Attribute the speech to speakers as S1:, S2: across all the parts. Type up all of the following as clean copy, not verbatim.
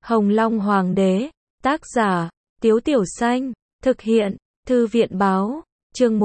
S1: Hồng Long Hoàng đế, tác giả, Tiếu Tiểu Xanh, thực hiện, Thư viện báo, chương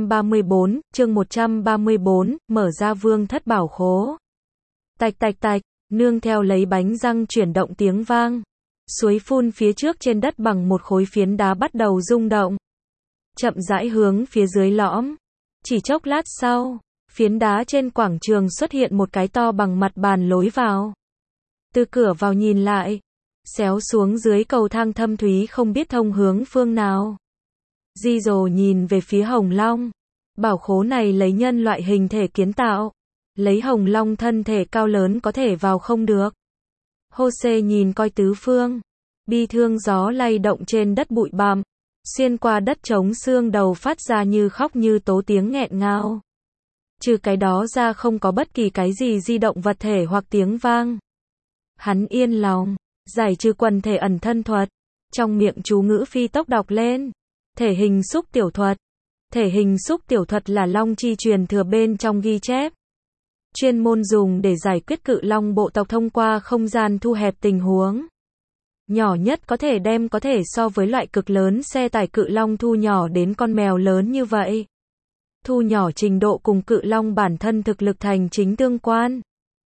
S1: 134, mở ra vương thất bảo khố. Tạch tạch tạch, nương theo lấy bánh răng chuyển động tiếng vang. Suối phun phía trước trên đất bằng một khối phiến đá bắt đầu rung động. Chậm rãi hướng phía dưới lõm. Chỉ chốc lát sau, phiến đá trên quảng trường xuất hiện một cái to bằng mặt bàn lối vào. Từ cửa vào nhìn lại, xéo xuống dưới cầu thang thâm thúy không biết thông hướng phương nào. Di Dồ nhìn về phía Hồng Long. Bảo khố này lấy nhân loại hình thể kiến tạo. Lấy Hồng Long thân thể cao lớn có thể vào không được. Hô-xê nhìn coi tứ phương. Bi thương gió lay động trên đất bụi bặm. Xuyên qua đất trống xương đầu phát ra như khóc như tố tiếng nghẹn ngào. Trừ cái đó ra không có bất kỳ cái gì di động vật thể hoặc tiếng vang. Hắn yên lòng, giải trừ quần thể ẩn thân thuật. Trong miệng chú ngữ phi tốc đọc lên. Thể hình xúc tiểu thuật. Thể hình xúc tiểu thuật là long chi truyền thừa bên trong ghi chép. Chuyên môn dùng để giải quyết cự long bộ tộc thông qua không gian thu hẹp tình huống. Nhỏ nhất có thể so với loại cực lớn xe tải cự long thu nhỏ đến con mèo lớn như vậy. Thu nhỏ trình độ cùng cự long bản thân thực lực thành chính tương quan.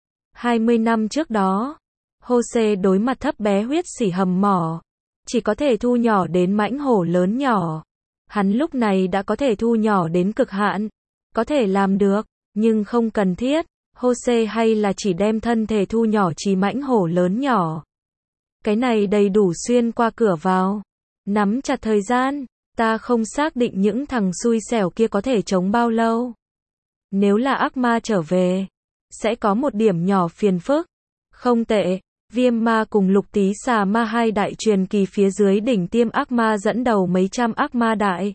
S1: 20 năm trước đó, Hô-xê đối mặt thấp bé huyết sỉ hầm mỏ. Chỉ có thể thu nhỏ đến mãnh hổ lớn nhỏ. Hắn lúc này đã có thể thu nhỏ đến cực hạn. Có thể làm được, nhưng không cần thiết. Hô-xê hay là chỉ đem thân thể thu nhỏ chỉ mãnh hổ lớn nhỏ. Cái này đầy đủ xuyên qua cửa vào. Nắm chặt thời gian, ta không xác định những thằng xui xẻo kia có thể chống bao lâu. Nếu là ác ma trở về, sẽ có một điểm nhỏ phiền phức. Không tệ, Viêm ma cùng Lục Tí Xà ma hai đại truyền kỳ phía dưới đỉnh tiêm ác ma dẫn đầu mấy trăm ác ma đại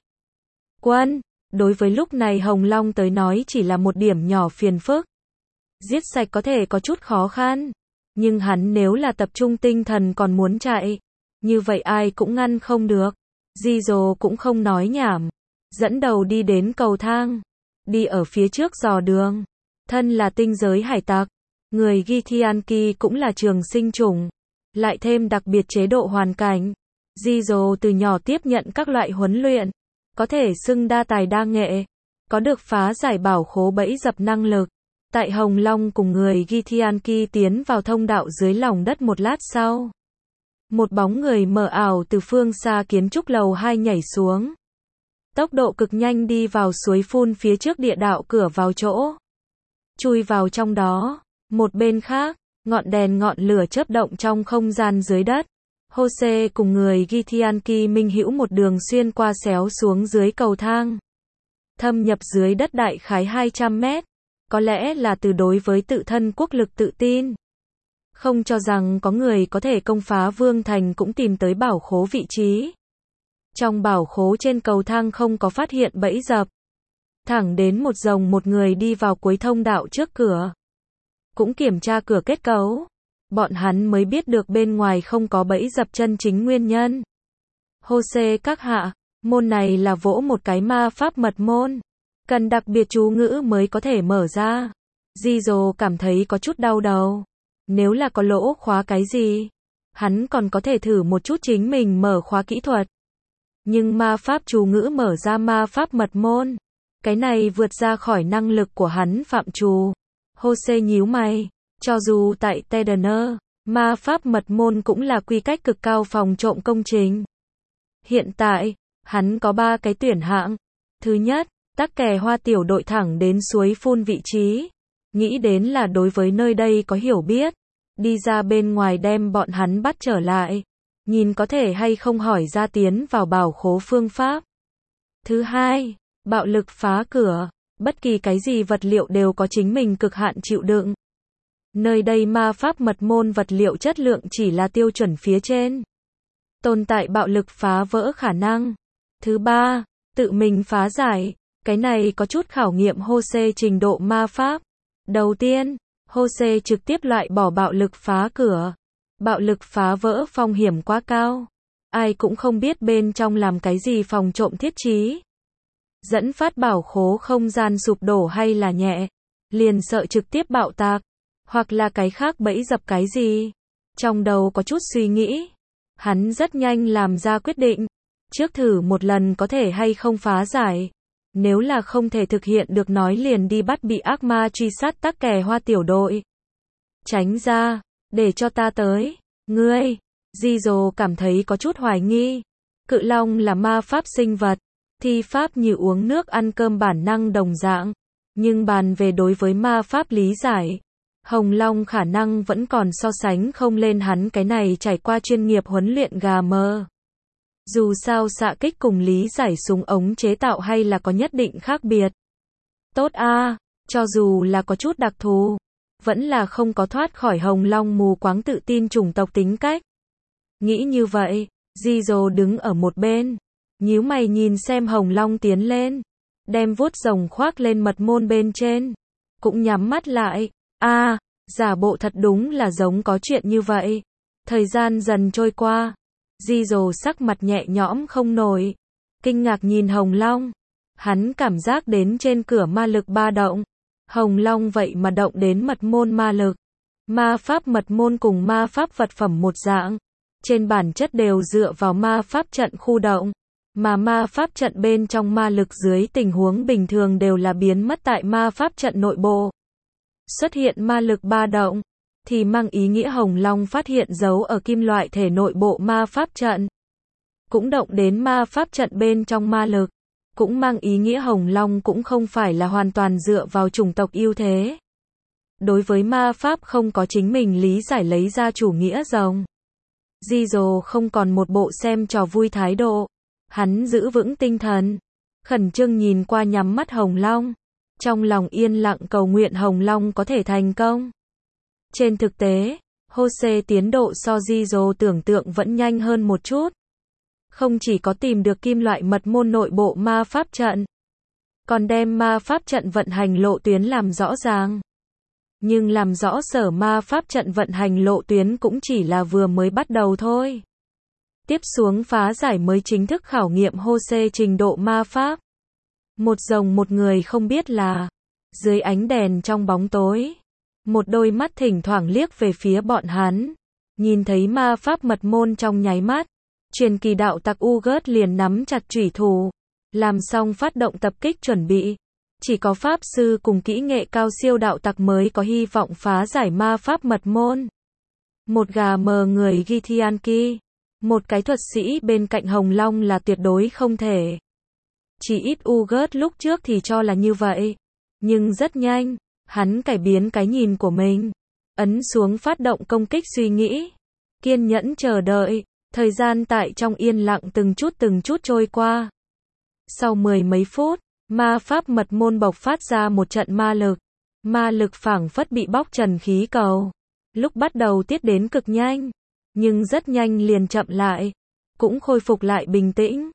S1: quân. Đối với lúc này Hồng Long tới nói chỉ là một điểm nhỏ phiền phức. Giết sạch có thể có chút khó khăn. Nhưng hắn nếu là tập trung tinh thần còn muốn chạy, như vậy ai cũng ngăn không được. Di Dồ cũng không nói nhảm. Dẫn đầu đi đến cầu thang. Đi ở phía trước dò đường. Thân là tinh giới hải tặc. Người Githyanki cũng là trường sinh chủng. Lại thêm đặc biệt chế độ hoàn cảnh. Di Dồ từ nhỏ tiếp nhận các loại huấn luyện. Có thể xưng đa tài đa nghệ. Có được phá giải bảo khố bẫy dập năng lực. Tại Hồng Long cùng người Githyanki tiến vào thông đạo dưới lòng đất một lát sau. Một bóng người mờ ảo từ phương xa kiến trúc lầu 2 nhảy xuống. Tốc độ cực nhanh đi vào suối phun phía trước địa đạo cửa vào chỗ. Chui vào trong đó. Một bên khác, ngọn đèn ngọn lửa chớp động trong không gian dưới đất. Hô-xê cùng người Githyanki minh hữu một đường xuyên qua xéo xuống dưới cầu thang. Thâm nhập dưới đất đại khái 200 mét. Có lẽ là từ đối với tự thân quốc lực tự tin. Không cho rằng có người có thể công phá vương thành cũng tìm tới bảo khố vị trí. Trong bảo khố trên cầu thang không có phát hiện bẫy dập. Thẳng đến một người đi vào cuối thông đạo trước cửa. Cũng kiểm tra cửa kết cấu. Bọn hắn mới biết được bên ngoài không có bẫy dập chân chính nguyên nhân. Hô-xê các hạ, môn này là vỗ một cái ma pháp mật môn. Cần đặc biệt chú ngữ mới có thể mở ra. Di Dồ cảm thấy có chút đau đầu. Nếu là có lỗ khóa cái gì, hắn còn có thể thử một chút chính mình mở khóa kỹ thuật. Nhưng ma pháp chú ngữ mở ra ma pháp mật môn. Cái này vượt ra khỏi năng lực của hắn phạm trù. Hô-xê nhíu mày. Cho dù tại Tedener, ma pháp mật môn cũng là quy cách cực cao phòng trộm công trình. Hiện tại, hắn có 3 cái tuyển hạng. Thứ nhất, tắc kè hoa tiểu đội thẳng đến suối phun vị trí. Nghĩ đến là đối với nơi đây có hiểu biết. Đi ra bên ngoài đem bọn hắn bắt trở lại. Nhìn có thể hay không hỏi ra tiến vào bảo khố phương pháp. Thứ hai, bạo lực phá cửa. Bất kỳ cái gì vật liệu đều có chính mình cực hạn chịu đựng. Nơi đây ma pháp mật môn vật liệu chất lượng chỉ là tiêu chuẩn phía trên. Tồn tại bạo lực phá vỡ khả năng. Thứ ba, tự mình phá giải. Cái này có chút khảo nghiệm Hô-xê trình độ ma pháp. Đầu tiên, Hô-xê trực tiếp loại bỏ bạo lực phá cửa. Bạo lực phá vỡ phong hiểm quá cao. Ai cũng không biết bên trong làm cái gì phòng trộm thiết trí. Dẫn phát bảo khố không gian sụp đổ hay là nhẹ. Liền sợ trực tiếp bạo tạc. Hoặc là cái khác bẫy dập cái gì. Trong đầu có chút suy nghĩ. Hắn rất nhanh làm ra quyết định. Trước thử một lần có thể hay không phá giải. Nếu là không thể thực hiện được nói liền đi bắt bị ác ma truy sát tắc kè hoa tiểu đội. Tránh ra, để cho ta tới. Ngươi, Jizo cảm thấy có chút hoài nghi. Cự long là ma pháp sinh vật. Thi pháp như uống nước ăn cơm bản năng đồng dạng. Nhưng bàn về đối với ma pháp lý giải. Hồng Long khả năng vẫn còn so sánh không lên hắn cái này trải qua chuyên nghiệp huấn luyện gà mờ. Dù sao xạ kích cùng lý giải súng ống chế tạo hay là có nhất định khác biệt. Tốt a, cho dù là có chút đặc thù, vẫn là không có thoát khỏi Hồng Long mù quáng tự tin chủng tộc tính cách. Nghĩ như vậy, Jizo đứng ở một bên, nhíu mày nhìn xem Hồng Long tiến lên, đem vuốt rồng khoác lên mật môn bên trên, cũng nhắm mắt lại. A, giả bộ thật đúng là giống có chuyện như vậy. Thời gian dần trôi qua, Jizo sắc mặt nhẹ nhõm không nổi, kinh ngạc nhìn Hồng Long. Hắn cảm giác đến trên cửa ma lực ba động. Hồng Long vậy mà động đến mật môn ma lực. Ma pháp mật môn cùng ma pháp vật phẩm một dạng. Trên bản chất đều dựa vào ma pháp trận khu động. Mà ma pháp trận bên trong ma lực dưới tình huống bình thường đều là biến mất tại ma pháp trận nội bộ. Xuất hiện ma lực ba động, thì mang ý nghĩa Hồng Long phát hiện dấu ở kim loại thể nội bộ ma pháp trận. Cũng động đến ma pháp trận bên trong ma lực. Cũng mang ý nghĩa Hồng Long cũng không phải là hoàn toàn dựa vào chủng tộc ưu thế. Đối với ma pháp không có chính mình lý giải lấy ra chủ nghĩa rồng. Jizo không còn một bộ xem trò vui thái độ. Hắn giữ vững tinh thần. Khẩn trương nhìn qua nhắm mắt Hồng Long. Trong lòng yên lặng cầu nguyện Hồng Long có thể thành công. Trên thực tế, Jose tiến độ so Jizo tưởng tượng vẫn nhanh hơn một chút. Không chỉ có tìm được kim loại mật môn nội bộ ma pháp trận, còn đem ma pháp trận vận hành lộ tuyến làm rõ ràng. Nhưng làm rõ sở ma pháp trận vận hành lộ tuyến cũng chỉ là vừa mới bắt đầu thôi. Tiếp xuống phá giải mới chính thức khảo nghiệm Jose trình độ ma pháp. Một rồng một người không biết là, dưới ánh đèn trong bóng tối, một đôi mắt thỉnh thoảng liếc về phía bọn hắn, nhìn thấy ma pháp mật môn trong nháy mắt, truyền kỳ đạo tặc Ugat liền nắm chặt chủy thủ, làm xong phát động tập kích chuẩn bị. Chỉ có pháp sư cùng kỹ nghệ cao siêu đạo tặc mới có hy vọng phá giải ma pháp mật môn. Một gà mờ người Githyanki, một cái thuật sĩ bên cạnh Hồng Long là tuyệt đối không thể. Chỉ ít Ugat lúc trước thì cho là như vậy. Nhưng rất nhanh, hắn cải biến cái nhìn của mình. Ấn xuống phát động công kích suy nghĩ. Kiên nhẫn chờ đợi. Thời gian tại trong yên lặng từng chút trôi qua. Sau 10 mấy phút, ma pháp mật môn bộc phát ra một trận ma lực. Ma lực phảng phất bị bóc trần khí cầu. Lúc bắt đầu tiết đến cực nhanh, nhưng rất nhanh liền chậm lại. Cũng khôi phục lại bình tĩnh.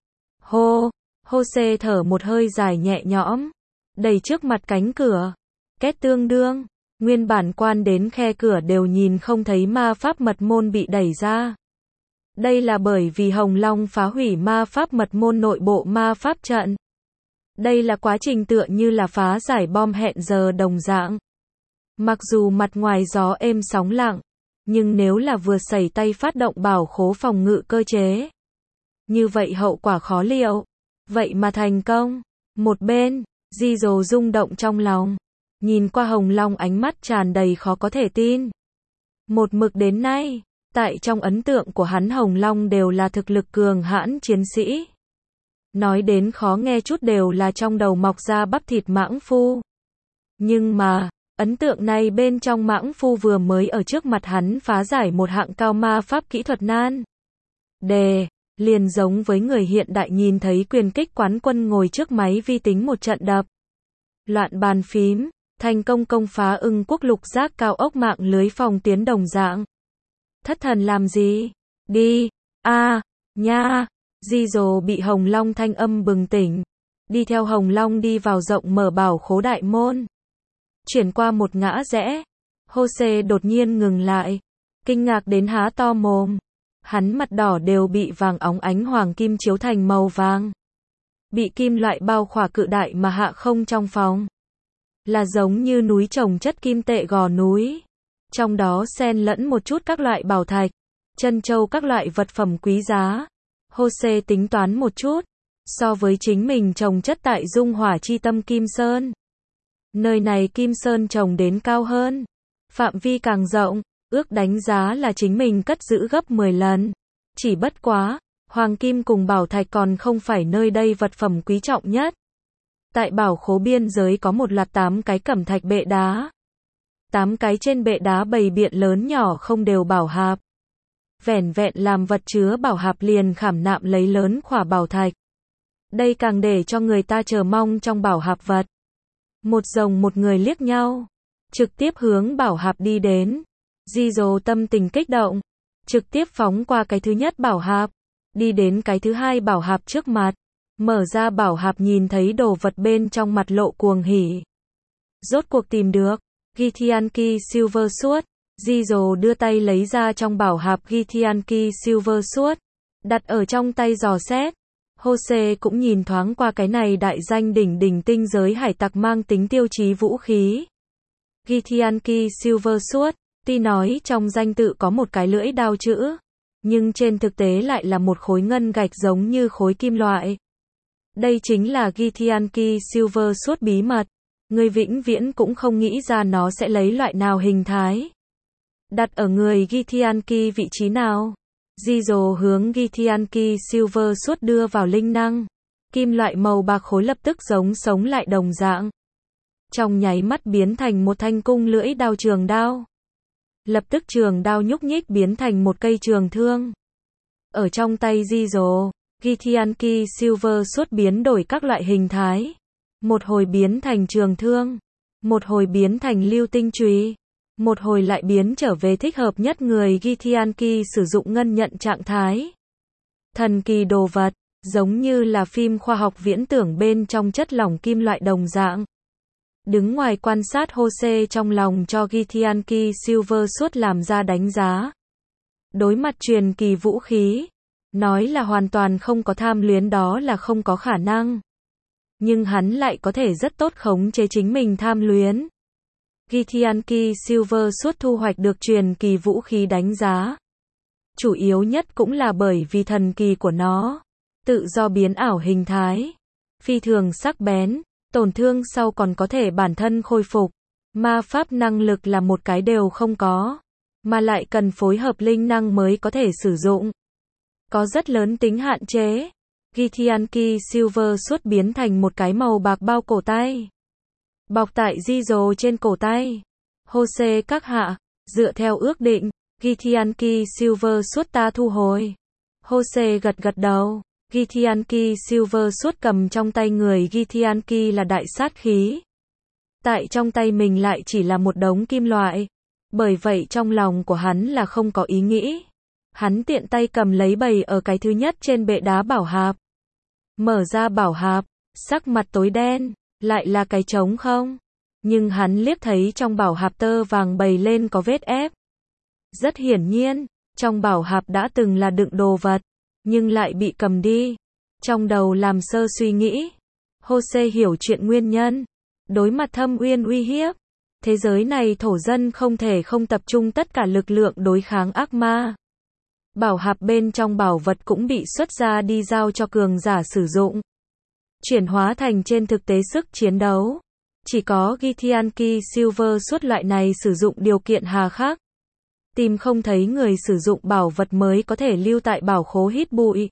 S1: Jose thở một hơi dài nhẹ nhõm. Đẩy trước mặt cánh cửa. Két tương đương. Nguyên bản quan đến khe cửa đều nhìn không thấy ma pháp mật môn bị đẩy ra. Đây là bởi vì Hồng Long phá hủy ma pháp mật môn nội bộ ma pháp trận. Đây là quá trình tựa như là phá giải bom hẹn giờ đồng dạng. Mặc dù mặt ngoài gió êm sóng lặng, nhưng nếu là vừa xảy tay phát động bảo khố phòng ngự cơ chế, như vậy hậu quả khó liệu. Vậy mà thành công. Một bên, Jizo rung động trong lòng. Nhìn qua Hồng Long ánh mắt tràn đầy khó có thể tin. Một mực đến nay, tại trong ấn tượng của hắn Hồng Long đều là thực lực cường hãn chiến sĩ. Nói đến khó nghe chút đều là trong đầu mọc ra bắp thịt mãng phu. Nhưng mà, ấn tượng này bên trong mãng phu vừa mới ở trước mặt hắn phá giải một hạng cao ma pháp kỹ thuật nan đề, liền giống với người hiện đại nhìn thấy quyền kích quán quân ngồi trước máy vi tính một trận đập. Loạn bàn phím, thành công công phá ưng quốc lục giác cao ốc mạng lưới phòng tuyến đồng dạng. Thất thần làm gì? Đi, nha. Jizo bị Hồng Long thanh âm bừng tỉnh. Đi theo Hồng Long đi vào rộng mở bảo khố đại môn. Chuyển qua một ngã rẽ. Jose đột nhiên ngừng lại. Kinh ngạc đến há to mồm. Hắn mặt đỏ đều bị vàng óng ánh hoàng kim chiếu thành màu vàng. Bị kim loại bao khỏa cự đại mà hạ không trong phòng. Là giống như núi trồng chất kim tệ gò núi. Trong đó xen lẫn một chút các loại bảo thạch, trân châu, các loại vật phẩm quý giá. Jose tính toán một chút, so với chính mình trồng chất tại dung hỏa chi tâm Kim Sơn. Nơi này Kim Sơn trồng đến cao hơn, phạm vi càng rộng, ước đánh giá là chính mình cất giữ gấp 10 lần. Chỉ bất quá, hoàng kim cùng bảo thạch còn không phải nơi đây vật phẩm quý trọng nhất. Tại bảo khố biên giới có một loạt 8 cái cẩm thạch bệ đá. 8 cái trên bệ đá bày biện lớn nhỏ không đều bảo hạp. Vẻn vẹn làm vật chứa bảo hạp liền khảm nạm lấy lớn khỏa bảo thạch. Đây càng để cho người ta chờ mong trong bảo hạp vật. Một rồng một người liếc nhau, trực tiếp hướng bảo hạp đi đến. Gizzo tâm tình kích động, trực tiếp phóng qua cái thứ nhất bảo hạp, đi đến cái thứ hai bảo hạp trước mặt. Mở ra bảo hạp nhìn thấy đồ vật bên trong, mặt lộ cuồng hỉ. Rốt cuộc tìm được Githyanki Silver Sword. Gizzo đưa tay lấy ra trong bảo hạp Githyanki Silver Sword, đặt ở trong tay dò xét. Jose cũng nhìn thoáng qua cái này đại danh đỉnh đỉnh tinh giới hải tặc mang tính tiêu chí vũ khí. Githyanki Silver Sword, tuy nói trong danh tự có một cái lưỡi đao chữ, nhưng trên thực tế lại là một khối ngân gạch giống như khối kim loại. Đây chính là Githyanki Silver Sword bí mật. Người vĩnh viễn cũng không nghĩ ra nó sẽ lấy loại nào hình thái. Đặt ở người Githyanki vị trí nào? Gizzo hướng Githyanki Silver Sword đưa vào linh năng. Kim loại màu bạc khối lập tức giống sống lại đồng dạng. Trong nháy mắt biến thành một thanh cung lưỡi đao trường đao. Lập tức trường đao nhúc nhích biến thành một cây trường thương. Ở trong tay Gizzo, Githyanki Silver Sword biến đổi các loại hình thái. Một hồi biến thành trường thương, một hồi biến thành lưu tinh chùy, một hồi lại biến trở về thích hợp nhất người Githyanki sử dụng ngân nhận trạng thái. Thần kỳ đồ vật, giống như là phim khoa học viễn tưởng bên trong chất lỏng kim loại đồng dạng. Đứng ngoài quan sát, Jose trong lòng cho Githyanki Silver Sword làm ra đánh giá. Đối mặt truyền kỳ vũ khí, nói là hoàn toàn không có tham luyến đó là không có khả năng. Nhưng hắn lại có thể rất tốt khống chế chính mình tham luyến. Githyanki Silver Sword thu hoạch được truyền kỳ vũ khí đánh giá. Chủ yếu nhất cũng là bởi vì thần kỳ của nó. Tự do biến ảo hình thái. Phi thường sắc bén. Tổn thương sau còn có thể bản thân khôi phục. Ma pháp năng lực là một cái đều không có. Mà lại cần phối hợp linh năng mới có thể sử dụng. Có rất lớn tính hạn chế. Githyanki Silver Sword biến thành một cái màu bạc bao cổ tay. Bọc tại Gizzo trên cổ tay. Jose các hạ, dựa theo ước định, Githyanki Silver Sword ta thu hồi. Jose gật gật đầu. Githyanki Silver Sword cầm trong tay người Githyanki là đại sát khí. Tại trong tay mình lại chỉ là một đống kim loại. Bởi vậy trong lòng của hắn là không có ý nghĩ. Hắn tiện tay cầm lấy bày ở cái thứ nhất trên bệ đá bảo hạp. Mở ra bảo hạp, sắc mặt tối đen, lại là cái trống không. Nhưng hắn liếc thấy trong bảo hạp tơ vàng bày lên có vết ép. Rất hiển nhiên, trong bảo hạp đã từng là đựng đồ vật, nhưng lại bị cầm đi. Trong đầu làm sơ suy nghĩ, Jose hiểu chuyện nguyên nhân. Đối mặt thâm uyên uy hiếp, thế giới này thổ dân không thể không tập trung tất cả lực lượng đối kháng ác ma. Bảo hạp bên trong bảo vật cũng bị xuất ra đi giao cho cường giả sử dụng. Chuyển hóa thành trên thực tế sức chiến đấu. Chỉ có Githyanki Silver Sword loại này sử dụng điều kiện hà khắc. Tìm không thấy người sử dụng bảo vật mới có thể lưu tại bảo khố hít bụi.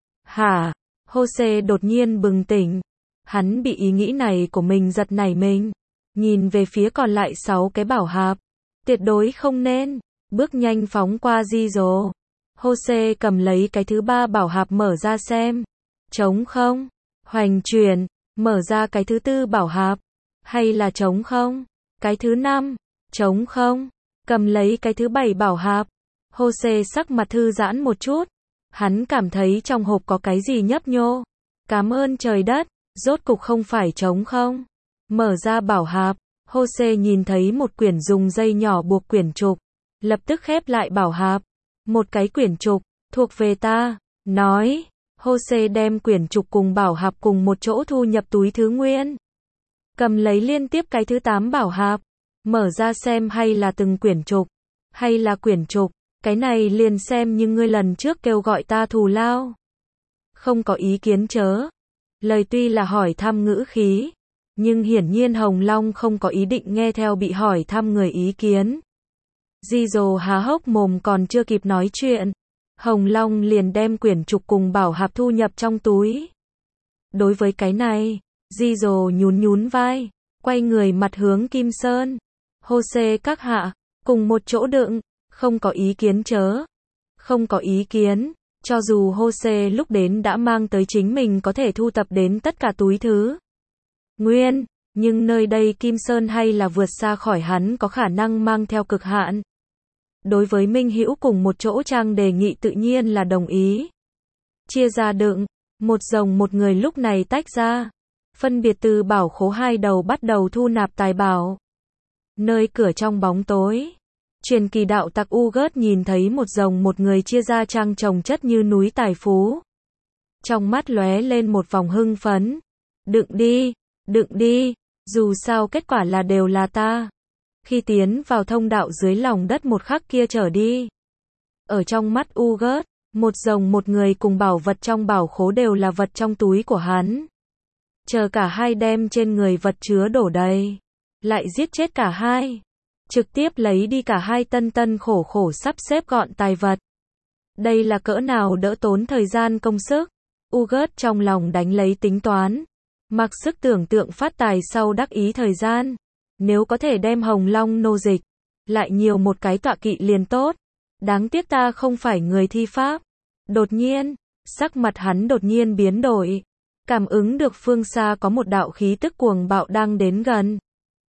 S1: Hả? Jose đột nhiên bừng tỉnh. Hắn bị ý nghĩ này của mình giật nảy mình. Nhìn về phía còn lại 6 cái bảo hạp. Tuyệt đối không nên. Bước nhanh phóng qua Gizzo. Jose cầm lấy cái thứ 3 bảo hạp mở ra xem. Trống không? Hoành chuyển. Mở ra cái thứ 4 bảo hạp. Hay là trống không? Cái thứ 5. Trống không? Cầm lấy cái thứ 7 bảo hạp. Jose sắc mặt thư giãn một chút. Hắn cảm thấy trong hộp có cái gì nhấp nhô. Cảm ơn trời đất. Rốt cục không phải trống không? Mở ra bảo hạp. Jose nhìn thấy một quyển dùng dây nhỏ buộc quyển trục. Lập tức khép lại bảo hạp. Một cái quyển trục, thuộc về ta, nói. Jose đem quyển trục cùng bảo hạp cùng một chỗ thu nhập túi thứ nguyên. Cầm lấy liên tiếp cái thứ 8 bảo hạp. Mở ra xem hay là từng quyển trục, hay là quyển trục, cái này liền xem như ngươi lần trước kêu gọi ta thù lao. Không có ý kiến chớ. Lời tuy là hỏi thăm ngữ khí, nhưng hiển nhiên Hồng Long không có ý định nghe theo bị hỏi thăm người ý kiến. Di Dồ há hốc mồm còn chưa kịp nói chuyện, Hồng Long liền đem quyển trục cùng bảo hạp thu nhập trong túi. Đối với cái này, Di Dồ nhún nhún vai, quay người mặt hướng Kim Sơn. Hô xê các hạ, cùng một chỗ đựng, không có ý kiến chớ. Không có ý kiến, cho dù hô xê lúc đến đã mang tới chính mình có thể thu tập đến tất cả túi thứ nguyên, nhưng nơi đây Kim Sơn hay là vượt xa khỏi hắn có khả năng mang theo cực hạn. Đối với Minh Hữu cùng một chỗ trang đề nghị tự nhiên là đồng ý. Chia ra đựng, một rồng một người lúc này tách ra, phân biệt từ bảo khố hai đầu bắt đầu thu nạp tài bảo. Nơi cửa trong bóng tối, truyền kỳ đạo tặc Ugat nhìn thấy một rồng một người chia ra trang trồng chất như núi tài phú. Trong mắt lóe lên một vòng hưng phấn. Đựng đi, dù sao kết quả là đều là ta. Khi tiến vào thông đạo dưới lòng đất một khắc kia trở đi. Ở trong mắt Ugat, một rồng một người cùng bảo vật trong bảo khố đều là vật trong túi của hắn. Chờ cả hai đem trên người vật chứa đổ đầy, lại giết chết cả hai. Trực tiếp lấy đi cả hai tân khổ khổ sắp xếp gọn tài vật. Đây là cỡ nào đỡ tốn thời gian công sức. Ugat trong lòng đánh lấy tính toán. Mặc sức tưởng tượng phát tài sau đắc ý thời gian. Nếu có thể đem Hồng Long nô dịch, lại nhiều một cái tọa kỵ liền tốt. Đáng tiếc ta không phải người thi pháp. Đột nhiên, sắc mặt hắn đột nhiên biến đổi. Cảm ứng được phương xa có một đạo khí tức cuồng bạo đang đến gần.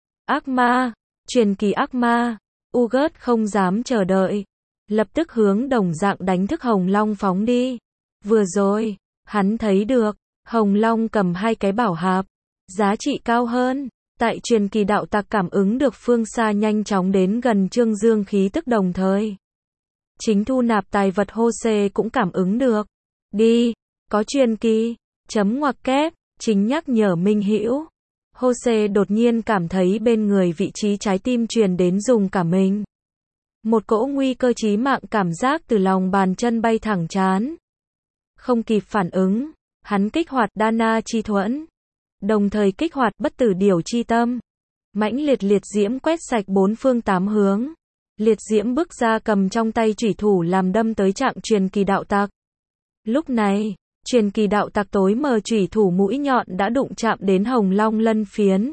S1: Ác ma, truyền kỳ ác ma. Ugat không dám chờ đợi, lập tức hướng đồng dạng đánh thức Hồng Long phóng đi. Vừa rồi, hắn thấy được, Hồng Long cầm hai cái bảo hạp, giá trị cao hơn. Tại truyền kỳ đạo tặc cảm ứng được phương xa nhanh chóng đến gần Trương Dương khí tức đồng thời. Chính thu nạp tài vật hô xê cũng cảm ứng được. Đi, có truyền kỳ, chấm ngoặc kép, chính nhắc nhở Minh Hữu. Hô xê đột nhiên cảm thấy bên người vị trí trái tim truyền đến dùng cả mình. Một cỗ nguy cơ chí mạng cảm giác từ lòng bàn chân bay thẳng trán. Không kịp phản ứng, hắn kích hoạt Dana chi thuẫn. Đồng thời kích hoạt bất tử điểu chi tâm. Mãnh liệt liệt diễm quét sạch bốn phương tám hướng. Liệt diễm bước ra cầm trong tay chủy thủ làm đâm tới trạng truyền kỳ đạo tặc. Lúc này, truyền kỳ đạo tặc tối mờ chủy thủ mũi nhọn đã đụng chạm đến Hồng Long lân phiến.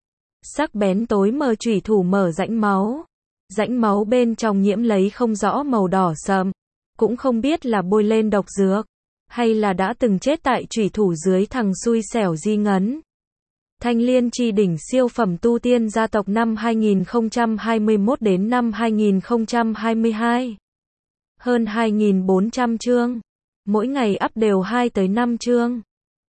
S1: Sắc bén tối mờ chủy thủ mở rãnh máu. Rãnh máu bên trong nhiễm lấy không rõ màu đỏ sậm. Cũng không biết là bôi lên độc dược, hay là đã từng chết tại chủy thủ dưới thằng xui xẻo Di Ngấn. Thanh Liên chi đỉnh siêu phẩm tu tiên gia tộc năm 2021 đến năm 2022. Hơn 2.400 chương. Mỗi ngày up đều 2 tới 5 chương.